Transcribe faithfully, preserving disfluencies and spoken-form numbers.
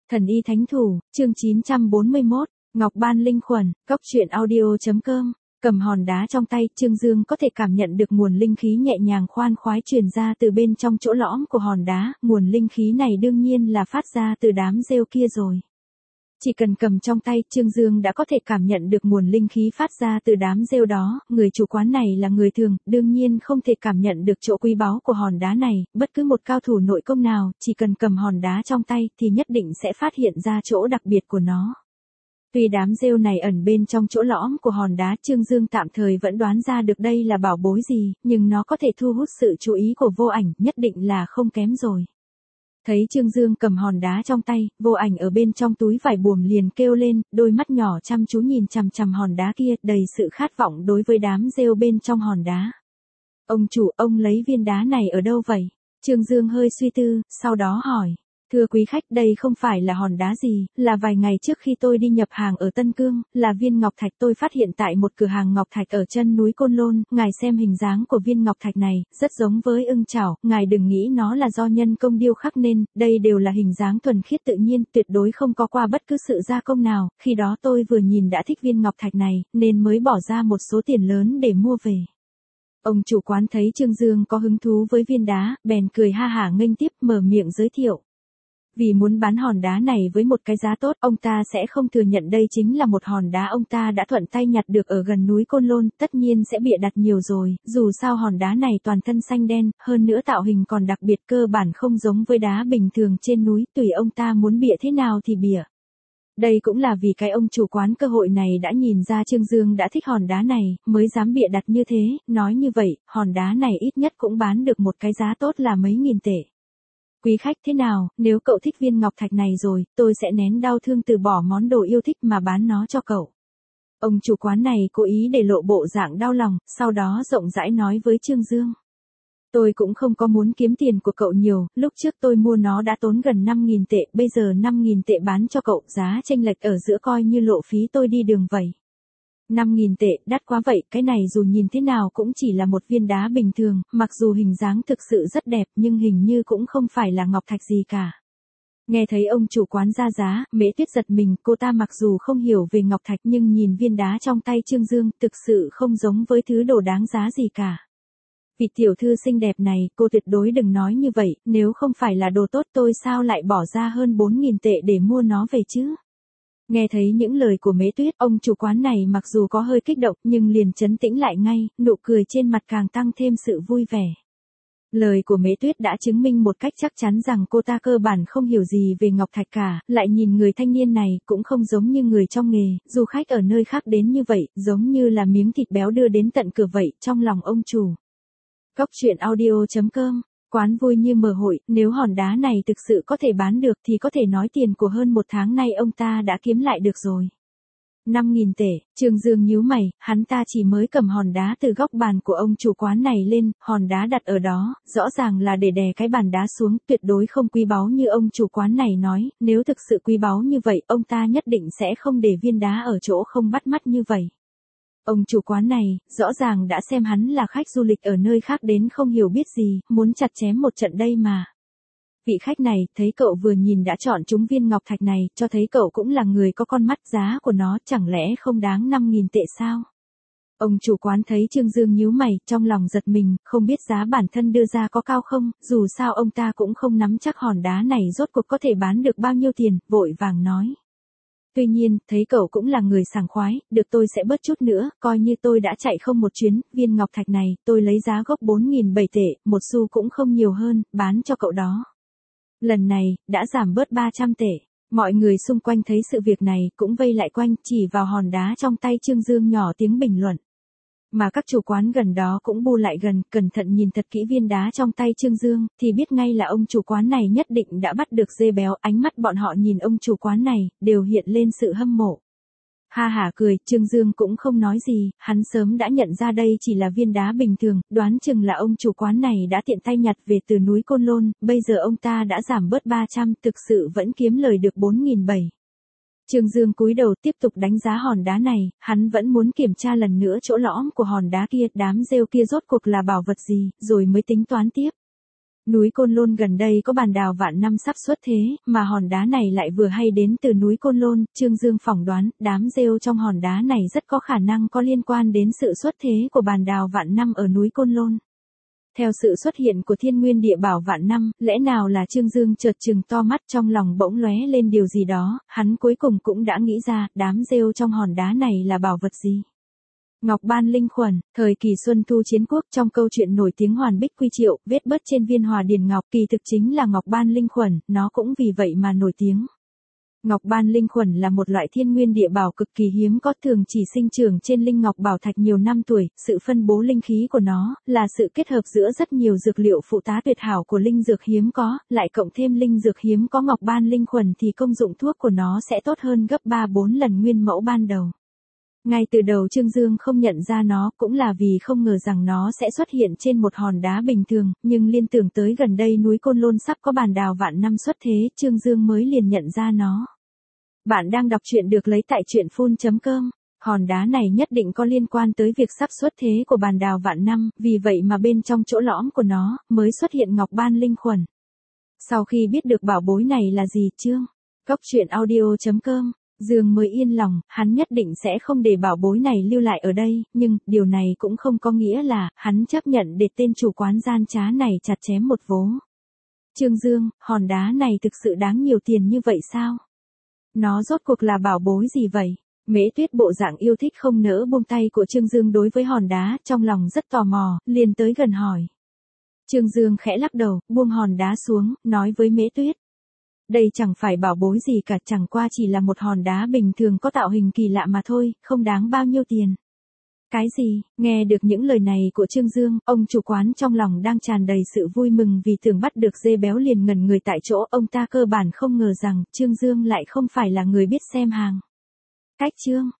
Thần y thánh thủ, chương chín trăm bốn mươi mốt, Ngọc Ban Linh Khuẩn, Cốc truyện audio.com. Cầm hòn đá trong tay, Trương Dương có thể cảm nhận được nguồn linh khí nhẹ nhàng khoan khoái truyền ra từ bên trong chỗ lõm của hòn đá, nguồn linh khí này đương nhiên là phát ra từ đám rêu kia rồi. Chỉ cần cầm trong tay, Trương Dương đã có thể cảm nhận được nguồn linh khí phát ra từ đám rêu đó, người chủ quán này là người thường, đương nhiên không thể cảm nhận được chỗ quý báu của hòn đá này, bất cứ một cao thủ nội công nào, chỉ cần cầm hòn đá trong tay thì nhất định sẽ phát hiện ra chỗ đặc biệt của nó. Tuy đám rêu này ẩn bên trong chỗ lõm của hòn đá, Trương Dương tạm thời vẫn đoán ra được đây là bảo bối gì, nhưng nó có thể thu hút sự chú ý của Vô Ảnh, nhất định là không kém rồi. Thấy Trương Dương cầm hòn đá trong tay, Vô Ảnh ở bên trong túi vải buồm liền kêu lên, đôi mắt nhỏ chăm chú nhìn chằm chằm hòn đá kia, đầy sự khát vọng đối với đám rêu bên trong hòn đá. Ông chủ, ông lấy viên đá này ở đâu vậy? Trương Dương hơi suy tư, sau đó hỏi. Thưa quý khách, đây không phải là hòn đá gì, là vài ngày trước khi tôi đi nhập hàng ở Tân Cương, là viên ngọc thạch tôi phát hiện tại một cửa hàng ngọc thạch ở chân núi Côn Lôn, ngài xem hình dáng của viên ngọc thạch này, rất giống với ưng chảo, ngài đừng nghĩ nó là do nhân công điêu khắc nên, đây đều là hình dáng thuần khiết tự nhiên, tuyệt đối không có qua bất cứ sự gia công nào, khi đó tôi vừa nhìn đã thích viên ngọc thạch này, nên mới bỏ ra một số tiền lớn để mua về. Ông chủ quán thấy Trương Dương có hứng thú với viên đá, bèn cười ha hả nghênh tiếp, mở miệng giới thiệu. Vì muốn bán hòn đá này với một cái giá tốt, ông ta sẽ không thừa nhận đây chính là một hòn đá ông ta đã thuận tay nhặt được ở gần núi Côn Lôn, tất nhiên sẽ bịa đặt nhiều rồi, dù sao hòn đá này toàn thân xanh đen, hơn nữa tạo hình còn đặc biệt, cơ bản không giống với đá bình thường trên núi, tùy ông ta muốn bịa thế nào thì bịa. Đây cũng là vì cái ông chủ quán cơ hội này đã nhìn ra Trương Dương đã thích hòn đá này, mới dám bịa đặt như thế, nói như vậy, hòn đá này ít nhất cũng bán được một cái giá tốt là mấy nghìn tệ. Quý khách thế nào, nếu cậu thích viên ngọc thạch này rồi, tôi sẽ nén đau thương từ bỏ món đồ yêu thích mà bán nó cho cậu. Ông chủ quán này cố ý để lộ bộ dạng đau lòng, sau đó rộng rãi nói với Trương Dương. Tôi cũng không có muốn kiếm tiền của cậu nhiều, lúc trước tôi mua nó đã tốn gần năm nghìn tệ, bây giờ năm nghìn tệ bán cho cậu, giá chênh lệch ở giữa coi như lộ phí tôi đi đường vậy. năm nghìn tệ, đắt quá vậy, cái này dù nhìn thế nào cũng chỉ là một viên đá bình thường, mặc dù hình dáng thực sự rất đẹp nhưng hình như cũng không phải là ngọc thạch gì cả. Nghe thấy ông chủ quán ra giá, Mễ Tuyết giật mình, cô ta mặc dù không hiểu về ngọc thạch nhưng nhìn viên đá trong tay Trương Dương, thực sự không giống với thứ đồ đáng giá gì cả. Vị tiểu thư xinh đẹp này, cô tuyệt đối đừng nói như vậy, nếu không phải là đồ tốt tôi sao lại bỏ ra hơn bốn nghìn tệ để mua nó về chứ? Nghe thấy những lời của Mễ Tuyết, ông chủ quán này mặc dù có hơi kích động nhưng liền trấn tĩnh lại ngay, nụ cười trên mặt càng tăng thêm sự vui vẻ. Lời của Mễ Tuyết đã chứng minh một cách chắc chắn rằng cô ta cơ bản không hiểu gì về ngọc thạch cả, lại nhìn người thanh niên này cũng không giống như người trong nghề, du khách ở nơi khác đến như vậy, giống như là miếng thịt béo đưa đến tận cửa vậy, trong lòng ông chủ. Cốc truyện audio.com. Quán vui như mở hội, nếu hòn đá này thực sự có thể bán được thì có thể nói tiền của hơn một tháng nay ông ta đã kiếm lại được rồi. năm nghìn tệ, Trương Dương nhíu mày, hắn ta chỉ mới cầm hòn đá từ góc bàn của ông chủ quán này lên, hòn đá đặt ở đó, rõ ràng là để đè cái bàn đá xuống, tuyệt đối không quý báu như ông chủ quán này nói, nếu thực sự quý báu như vậy, ông ta nhất định sẽ không để viên đá ở chỗ không bắt mắt như vậy. Ông chủ quán này, rõ ràng đã xem hắn là khách du lịch ở nơi khác đến không hiểu biết gì, muốn chặt chém một trận đây mà. Vị khách này, thấy cậu vừa nhìn đã chọn trúng viên ngọc thạch này, cho thấy cậu cũng là người có con mắt, giá của nó chẳng lẽ không đáng năm nghìn tệ sao? Ông chủ quán thấy Trương Dương nhíu mày, trong lòng giật mình, không biết giá bản thân đưa ra có cao không, dù sao ông ta cũng không nắm chắc hòn đá này rốt cuộc có thể bán được bao nhiêu tiền, vội vàng nói. Tuy nhiên, thấy cậu cũng là người sảng khoái, được tôi sẽ bớt chút nữa, coi như tôi đã chạy không một chuyến, viên ngọc thạch này, tôi lấy giá gốc bốn nghìn bảy tệ, một xu cũng không nhiều hơn, bán cho cậu đó. Lần này, đã giảm bớt ba trăm tệ. Mọi người xung quanh thấy sự việc này, cũng vây lại quanh, chỉ vào hòn đá trong tay Trương Dương nhỏ tiếng bình luận. Mà các chủ quán gần đó cũng bu lại gần, cẩn thận nhìn thật kỹ viên đá trong tay Trương Dương, thì biết ngay là ông chủ quán này nhất định đã bắt được dê béo, ánh mắt bọn họ nhìn ông chủ quán này, đều hiện lên sự hâm mộ. Ha hả cười, Trương Dương cũng không nói gì, hắn sớm đã nhận ra đây chỉ là viên đá bình thường, đoán chừng là ông chủ quán này đã tiện tay nhặt về từ núi Côn Lôn, bây giờ ông ta đã giảm bớt ba trăm, thực sự vẫn kiếm lời được bốn nghìn bảy. Trương Dương cúi đầu tiếp tục đánh giá hòn đá này, hắn vẫn muốn kiểm tra lần nữa chỗ lõm của hòn đá kia, đám rêu kia rốt cuộc là bảo vật gì, rồi mới tính toán tiếp. Núi Côn Lôn gần đây có bàn đào vạn năm sắp xuất thế, mà hòn đá này lại vừa hay đến từ núi Côn Lôn, Trương Dương phỏng đoán, đám rêu trong hòn đá này rất có khả năng có liên quan đến sự xuất thế của bàn đào vạn năm ở núi Côn Lôn. Theo sự xuất hiện của thiên nguyên địa bảo vạn năm, lẽ nào là Trương Dương chợt trừng to mắt, trong lòng bỗng lóe lên điều gì đó, hắn cuối cùng cũng đã nghĩ ra, đám rêu trong hòn đá này là bảo vật gì. Ngọc ban linh khuẩn, thời kỳ Xuân Thu Chiến Quốc, trong câu chuyện nổi tiếng Hoàn Bích Quy Triệu, vết bớt trên viên hòa điền ngọc kỳ thực chính là ngọc ban linh khuẩn, nó cũng vì vậy mà nổi tiếng. Ngọc ban linh khuẩn là một loại thiên nguyên địa bảo cực kỳ hiếm có, thường chỉ sinh trưởng trên linh ngọc bảo thạch nhiều năm tuổi, sự phân bố linh khí của nó là sự kết hợp giữa rất nhiều dược liệu phụ tá tuyệt hảo của linh dược hiếm có, lại cộng thêm linh dược hiếm có ngọc ban linh khuẩn thì công dụng thuốc của nó sẽ tốt hơn gấp ba bốn lần nguyên mẫu ban đầu. Ngay từ đầu Trương Dương không nhận ra nó cũng là vì không ngờ rằng nó sẽ xuất hiện trên một hòn đá bình thường, nhưng liên tưởng tới gần đây núi Côn Lôn sắp có bàn đào vạn năm xuất thế, Trương Dương mới liền nhận ra nó. Bạn đang đọc truyện được lấy tại truyện phun chấm com. Hòn đá này nhất định có liên quan tới việc sắp xuất thế của bàn đào vạn năm, vì vậy mà bên trong chỗ lõm của nó mới xuất hiện ngọc ban linh khuẩn. Sau khi biết được bảo bối này là gì, Trương Cốc truyện audio chấm com Dương mới yên lòng, hắn nhất định sẽ không để bảo bối này lưu lại ở đây, nhưng, điều này cũng không có nghĩa là, hắn chấp nhận để tên chủ quán gian trá này chặt chém một vố. Trương Dương, hòn đá này thực sự đáng nhiều tiền như vậy sao? Nó rốt cuộc là bảo bối gì vậy? Mễ Tuyết bộ dạng yêu thích không nỡ buông tay của Trương Dương đối với hòn đá, trong lòng rất tò mò, liền tới gần hỏi. Trương Dương khẽ lắc đầu, buông hòn đá xuống, nói với Mễ Tuyết. Đây chẳng phải bảo bối gì cả, chẳng qua chỉ là một hòn đá bình thường có tạo hình kỳ lạ mà thôi, không đáng bao nhiêu tiền. Cái gì? Nghe được những lời này của Trương Dương, ông chủ quán trong lòng đang tràn đầy sự vui mừng vì tưởng bắt được dê béo liền ngẩn người tại chỗ, ông ta cơ bản không ngờ rằng Trương Dương lại không phải là người biết xem hàng. Cách Trương